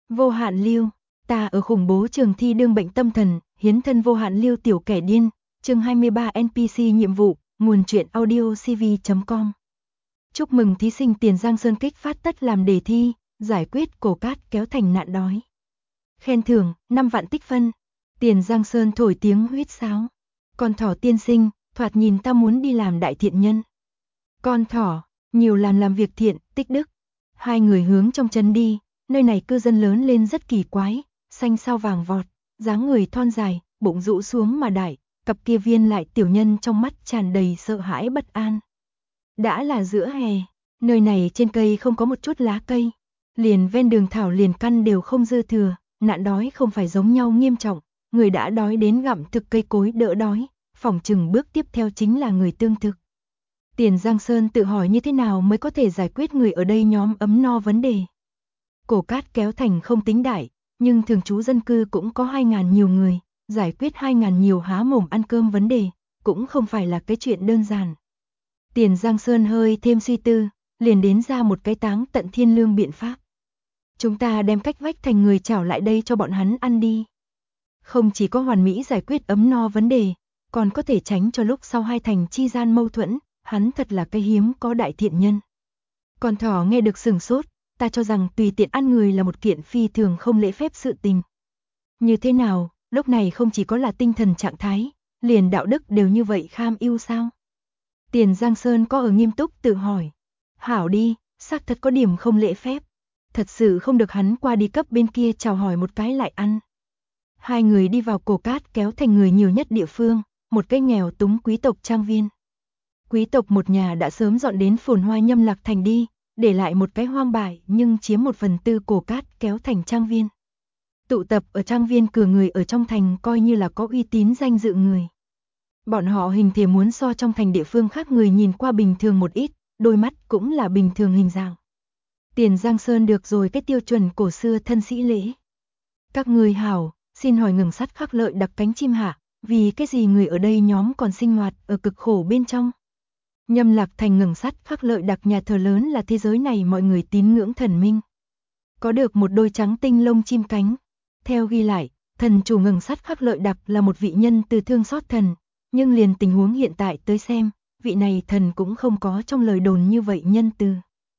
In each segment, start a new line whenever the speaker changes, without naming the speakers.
Vô hạn lưu, ta ở khủng bố trường thi đương bệnh tâm thần, hiến thân vô hạn lưu tiểu kẻ điên, chương 23 NPC nhiệm vụ, nguồn truyện audio cv.com. Chúc mừng thí sinh Tiền Giang Sơn kích phát tất làm đề thi, giải quyết cổ cát kéo thành nạn đói. Khen thưởng, 5 vạn tích phân. Tiền Giang Sơn thổi tiếng huýt sáo. Con thỏ tiên sinh, thoạt nhìn ta muốn đi làm đại thiện nhân. Con thỏ, nhiều làm việc thiện, tích đức. Hai người hướng trong trấn đi, nơi này cư dân lớn lên rất kỳ quái, xanh sao vàng vọt, dáng người thon dài, bụng rũ xuống mà đại, cặp kia viên lại tiểu nhân trong mắt tràn đầy sợ hãi bất an. Đã là giữa hè, nơi này trên cây không có một chút lá cây, liền ven đường thảo liền căn đều không dư thừa, nạn đói không phải giống nhau nghiêm trọng, người đã đói đến gặm thực cây cối đỡ đói, phỏng chừng bước tiếp theo chính là người tương thực. Tiền Giang Sơn tự hỏi như thế nào mới có thể giải quyết người ở đây nhóm ấm no vấn đề. Cổ cát kéo thành không tính đại, nhưng thường trú dân cư cũng có 2.000 nhiều người, giải quyết 2.000 nhiều há mồm ăn cơm vấn đề, cũng không phải là cái chuyện đơn giản. Tiền Giang Sơn hơi thêm suy tư, liền đến ra một cái táng tận thiên lương biện pháp. Chúng ta đem cách vách thành người chảo lại đây cho bọn hắn ăn đi. Không chỉ có hoàn mỹ giải quyết ấm no vấn đề, còn có thể tránh cho lúc sau hai thành chi gian mâu thuẫn, hắn thật là cái hiếm có đại thiện nhân. Con thỏ nghe được sừng sốt, ta cho rằng tùy tiện ăn người là một kiện phi thường không lễ phép sự tình. Như thế nào, lúc này không chỉ có là tinh thần trạng thái, liền đạo đức đều như vậy kham ưu sao? Tiền Giang Sơn có ở nghiêm túc tự hỏi. Hảo đi, xác thật có điểm không lễ phép. Thật sự không được hắn qua đi cấp bên kia chào hỏi một cái lại ăn. Hai người đi vào cổ cát kéo thành người nhiều nhất địa phương, một cái nghèo túng quý tộc trang viên. Quý tộc một nhà đã sớm dọn đến phồn hoa Nhâm Lạc Thành đi, để lại một cái hoang bại nhưng chiếm 1/4 cổ cát kéo thành trang viên. Tụ tập ở trang viên cửa người ở trong thành coi như là có uy tín danh dự người. Bọn họ hình thể muốn so trong thành địa phương khác người nhìn qua bình thường một ít, đôi mắt cũng là bình thường hình dạng. Tiền Giang Sơn được rồi cái tiêu chuẩn cổ xưa thân sĩ lễ. Các người hảo, xin hỏi ngừng sắt khắc lợi đặc cánh chim hạ, vì cái gì người ở đây nhóm còn sinh hoạt ở cực khổ bên trong. Nhâm Lạc Thành ngừng sắt khắc lợi đặc nhà thờ lớn là thế giới này mọi người tín ngưỡng thần minh. Có được một đôi trắng tinh lông chim cánh. Theo ghi lại, thần chủ ngừng sắt khắc lợi đặc là một vị nhân từ thương xót thần, nhưng liền tình huống hiện tại tới xem, vị này thần cũng không có trong lời đồn như vậy nhân từ.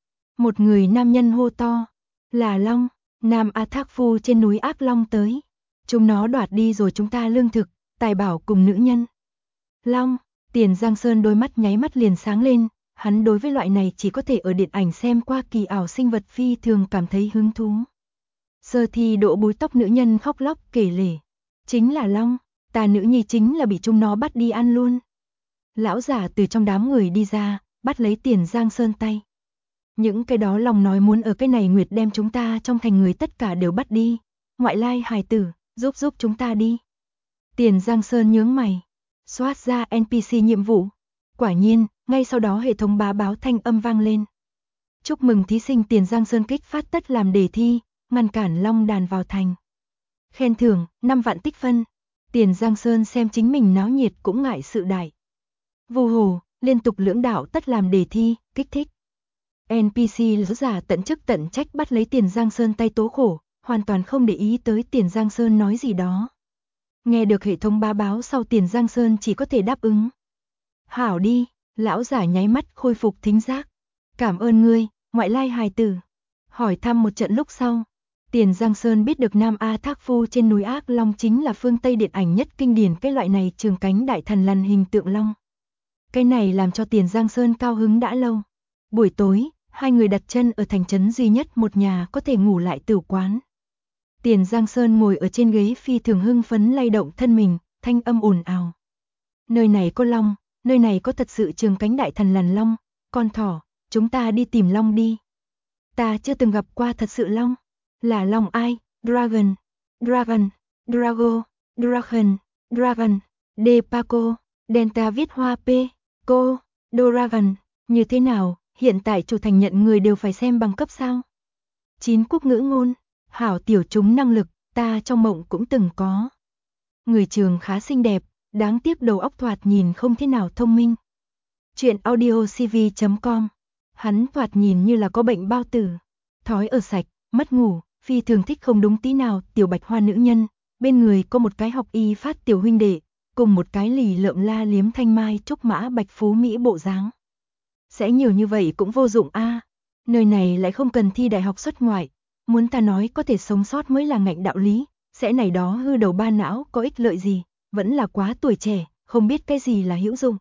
Một người nam nhân hô to, là Long, Nam A Thác Phu trên núi Ác Long tới. Chúng nó đoạt đi rồi chúng ta lương thực, tài bảo cùng nữ nhân. Long, Tiền Giang Sơn đôi mắt nháy mắt liền sáng lên, hắn đối với loại này chỉ có thể ở điện ảnh xem qua kỳ ảo sinh vật phi thường cảm thấy hứng thú. Sơ thi độ búi tóc nữ nhân khóc lóc kể lể, chính là Long, ta nữ nhi chính là bị chúng nó bắt đi ăn luôn. Lão giả từ trong đám người đi ra, bắt lấy Tiền Giang Sơn tay. Những cái đó Long nói muốn ở cái này nguyệt đem chúng ta trong thành người tất cả đều bắt đi, ngoại lai hài tử, giúp chúng ta đi. Tiền Giang Sơn nhướng mày, xoát ra NPC nhiệm vụ. Quả nhiên, ngay sau đó hệ thống báo thanh âm vang lên. Chúc mừng thí sinh Tiền Giang Sơn kích phát tất làm đề thi, ngăn cản Long đàn vào thành. Khen thưởng, 5 vạn tích phân. Tiền Giang Sơn xem chính mình náo nhiệt cũng ngại sự đại. Vù hồ, liên tục lưỡng đạo tất làm đề thi, kích thích. NPC lão giả tận chức tận trách bắt lấy Tiền Giang Sơn tay tố khổ, hoàn toàn không để ý tới Tiền Giang Sơn nói gì đó. Nghe được hệ thống báo sau Tiền Giang Sơn chỉ có thể đáp ứng. Hảo đi, lão giả nháy mắt khôi phục thính giác. Cảm ơn ngươi, ngoại lai hài tử. Hỏi thăm một trận lúc sau, Tiền Giang Sơn biết được Nam A Thác Phu trên núi Ác Long chính là phương Tây điện ảnh nhất kinh điển cái loại này trường cánh đại thần lằn hình tượng long. Cái này làm cho Tiền Giang Sơn cao hứng đã lâu. Buổi tối, hai người đặt chân ở thành trấn duy nhất một nhà có thể ngủ lại tửu quán. Tiền Giang Sơn ngồi ở trên ghế phi thường hưng phấn lay động thân mình, thanh âm ồn ào. Nơi này có long, nơi này có thật sự trường cánh đại thần lằn long, con thỏ, chúng ta đi tìm long đi. Ta chưa từng gặp qua thật sự long. Là long ai? Dragon, Dragon, Drago, Dragon, Dragon, De Paco, Delta viết hoa P, cô, Doragon, như thế nào, hiện tại chủ thành nhận người đều phải xem bằng cấp sao? 9 quốc ngữ ngôn, hảo tiểu chúng năng lực, ta trong mộng cũng từng có. Người trường khá xinh đẹp, đáng tiếc đầu óc thoạt nhìn không thế nào thông minh. Chuyện audio cv.com. Hắn thoạt nhìn như là có bệnh bao tử, thói ở sạch, mất ngủ, phi thường thích không đúng tí nào tiểu bạch hoa nữ nhân, bên người có một cái học y phát tiểu huynh đệ, cùng một cái lì lợm la liếm thanh mai trúc mã bạch phú mỹ bộ dáng. Sẽ nhiều như vậy cũng vô dụng a. Nơi này lại không cần thi đại học xuất ngoại, muốn ta nói có thể sống sót mới là ngạnh đạo lý, sẽ này đó hư đầu ba não có ích lợi gì, vẫn là quá tuổi trẻ, không biết cái gì là hữu dụng.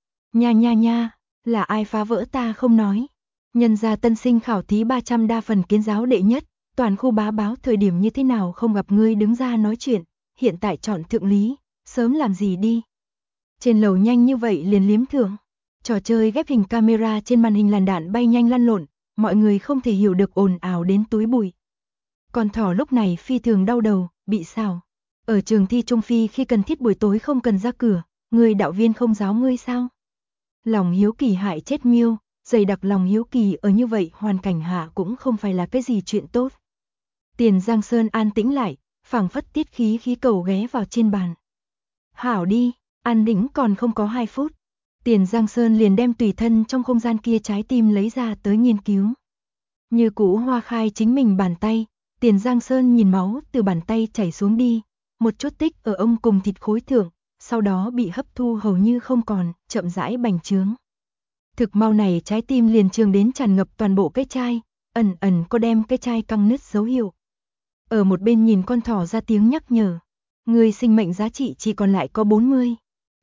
Nha, là ai phá vỡ ta không nói. Nhân gia tân sinh khảo thí 300 đa phần kiến giáo đệ nhất, toàn khu bá báo thời điểm như thế nào không gặp ngươi đứng ra nói chuyện, hiện tại chọn thượng lý, sớm làm gì đi. Trên lầu nhanh như vậy liền liếm thưởng. Trò chơi ghép hình camera trên màn hình làn đạn bay nhanh lăn lộn, mọi người không thể hiểu được ồn ào đến túi bụi. Con thỏ lúc này phi thường đau đầu, bị sao? Ở trường thi trung phi khi cần thiết buổi tối không cần ra cửa, người đạo viên không giáo ngươi sao? Lòng hiếu kỳ hại chết miêu, dày đặc lòng hiếu kỳ ở như vậy hoàn cảnh hạ cũng không phải là cái gì chuyện tốt. Tiền Giang Sơn an tĩnh lại, phảng phất tiết khí khí cầu ghé vào trên bàn. Hảo đi, an đĩnh còn không có 2 phút. Tiền Giang Sơn liền đem tùy thân trong không gian kia trái tim lấy ra tới nghiên cứu. Như cũ hoa khai chính mình bàn tay, Tiền Giang Sơn nhìn máu từ bàn tay chảy xuống đi, một chút tích ở ông cùng thịt khối thượng, sau đó bị hấp thu hầu như không còn, chậm rãi bành trướng. Thực mau này trái tim liền trường đến tràn ngập toàn bộ cái chai, ẩn ẩn có đem cái chai căng nứt dấu hiệu. Ở một bên nhìn con thỏ ra tiếng nhắc nhở, người sinh mệnh giá trị chỉ còn lại có 40.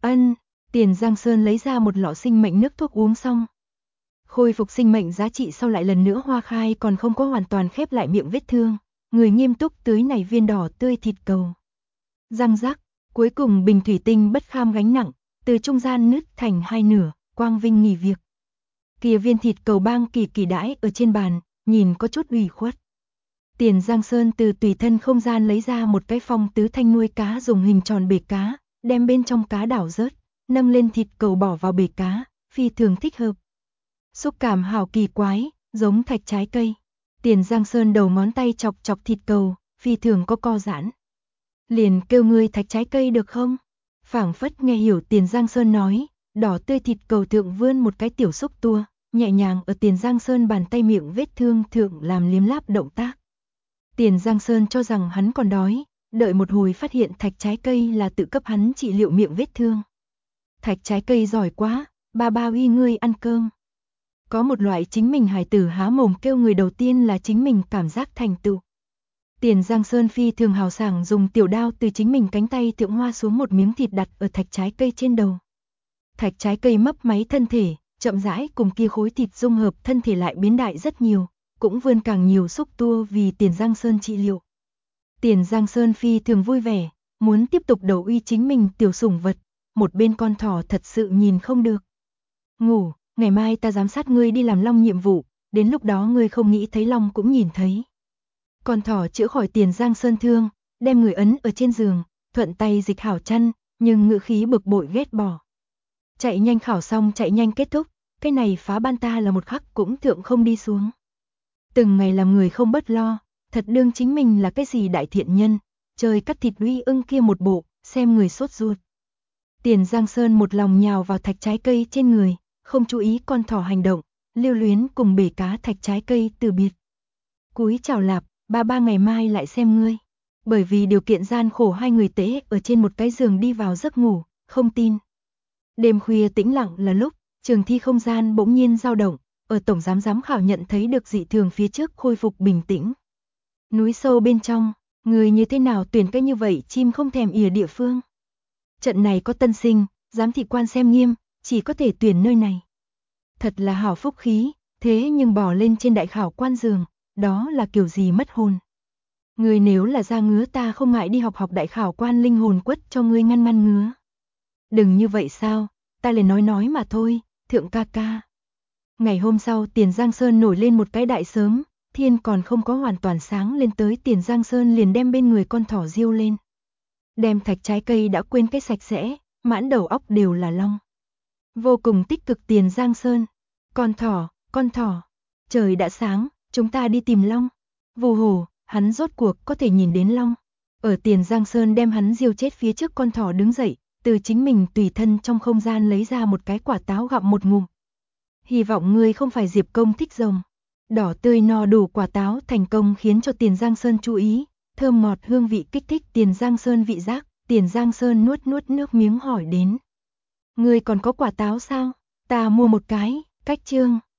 Tiền Giang Sơn lấy ra một lọ sinh mệnh nước thuốc uống xong. Khôi phục sinh mệnh giá trị sau lại lần nữa hoa khai còn không có hoàn toàn khép lại miệng vết thương, người nghiêm túc tưới này viên đỏ tươi thịt cầu. Răng rắc, cuối cùng bình thủy tinh bất kham gánh nặng, từ trung gian nứt thành 2 nửa, quang vinh nghỉ việc. Kia viên thịt cầu bang kỳ kỳ đãi ở trên bàn, nhìn có chút ủy khuất. Tiền Giang Sơn từ tùy thân không gian lấy ra một cái phong tứ thanh nuôi cá dùng hình tròn bể cá, đem bên trong cá đảo rớt, nâng lên thịt cầu bỏ vào bể cá, phi thường thích hợp. Xúc cảm hảo kỳ quái, giống thạch trái cây. Tiền Giang Sơn đầu ngón tay chọc chọc thịt cầu, phi thường có co giãn. Liền kêu ngươi thạch trái cây được không? Phảng phất nghe hiểu Tiền Giang Sơn nói, đỏ tươi thịt cầu thượng vươn một cái tiểu xúc tua, nhẹ nhàng ở Tiền Giang Sơn bàn tay miệng vết thương thượng làm liếm láp động tác. Tiền Giang Sơn cho rằng hắn còn đói, đợi một hồi phát hiện thạch trái cây là tự cấp hắn trị liệu miệng vết thương. Thạch trái cây giỏi quá, ba uy ngươi ăn cơm. Có một loại chính mình hài tử há mồm kêu người đầu tiên là chính mình cảm giác thành tựu. Tiền Giang Sơn phi thường hào sảng dùng tiểu đao từ chính mình cánh tay thượng hoa xuống một miếng thịt đặt ở thạch trái cây trên đầu. Thạch trái cây mấp máy thân thể, chậm rãi cùng kia khối thịt dung hợp thân thể lại biến đại rất nhiều, cũng vươn càng nhiều xúc tua vì Tiền Giang Sơn trị liệu. Tiền Giang Sơn phi thường vui vẻ, muốn tiếp tục đầu uy chính mình tiểu sủng vật, một bên con thỏ thật sự nhìn không được. Ngủ, ngày mai ta giám sát ngươi đi làm long nhiệm vụ, đến lúc đó ngươi không nghĩ thấy long cũng nhìn thấy. Con thỏ chữa khỏi Tiền Giang Sơn thương, đem người ấn ở trên giường, thuận tay dịch hảo chăn, nhưng ngữ khí bực bội ghét bỏ. Chạy nhanh khảo xong chạy nhanh kết thúc, cái này phá ban ta là một khắc cũng thượng không đi xuống. Từng ngày làm người không bất lo, thật đương chính mình là cái gì đại thiện nhân, trời cắt thịt uy ưng kia một bộ, xem người sốt ruột. Tiền Giang Sơn một lòng nhào vào thạch trái cây trên người, không chú ý con thỏ hành động, lưu luyến cùng bể cá thạch trái cây từ biệt. Cúi chào lạp, ba ngày mai lại xem ngươi. Bởi vì điều kiện gian khổ hai người tễ ở trên một cái giường đi vào giấc ngủ, không tin. Đêm khuya tĩnh lặng là lúc, trường thi không gian bỗng nhiên dao động, ở tổng giám khảo nhận thấy được dị thường phía trước khôi phục bình tĩnh. Núi sâu bên trong, người như thế nào tuyển cái như vậy chim không thèm ỉa địa phương. Trận này có tân sinh, giám thị quan xem nghiêm, chỉ có thể tuyển nơi này. Thật là hảo phúc khí, thế nhưng bỏ lên trên đại khảo quan giường, đó là kiểu gì mất hồn. Người nếu là ra ngứa ta không ngại đi học đại khảo quan linh hồn quất cho ngươi ngăn ngứa. Đừng như vậy sao, ta liền nói mà thôi, thượng ca ca. Ngày hôm sau Tiền Giang Sơn nổi lên một cái đại sớm, thiên còn không có hoàn toàn sáng lên tới Tiền Giang Sơn liền đem bên người con thỏ diêu lên. Đem thạch trái cây đã quên cái sạch sẽ, mãn đầu óc đều là long. Vô cùng tích cực Tiền Giang Sơn. Con thỏ, trời đã sáng, chúng ta đi tìm long. Vù hổ, hắn rốt cuộc có thể nhìn đến long. Ở Tiền Giang Sơn đem hắn diêu chết phía trước con thỏ đứng dậy, từ chính mình tùy thân trong không gian lấy ra một cái quả táo gặm một ngụm. Hy vọng ngươi không phải Diệp Công thích rồng. Đỏ tươi no đủ quả táo thành công khiến cho Tiền Giang Sơn chú ý, thơm ngọt hương vị kích thích Tiền Giang Sơn vị giác, Tiền Giang Sơn nuốt nuốt nước miếng hỏi đến. Ngươi còn có quả táo sao? Ta mua một cái, cách chương.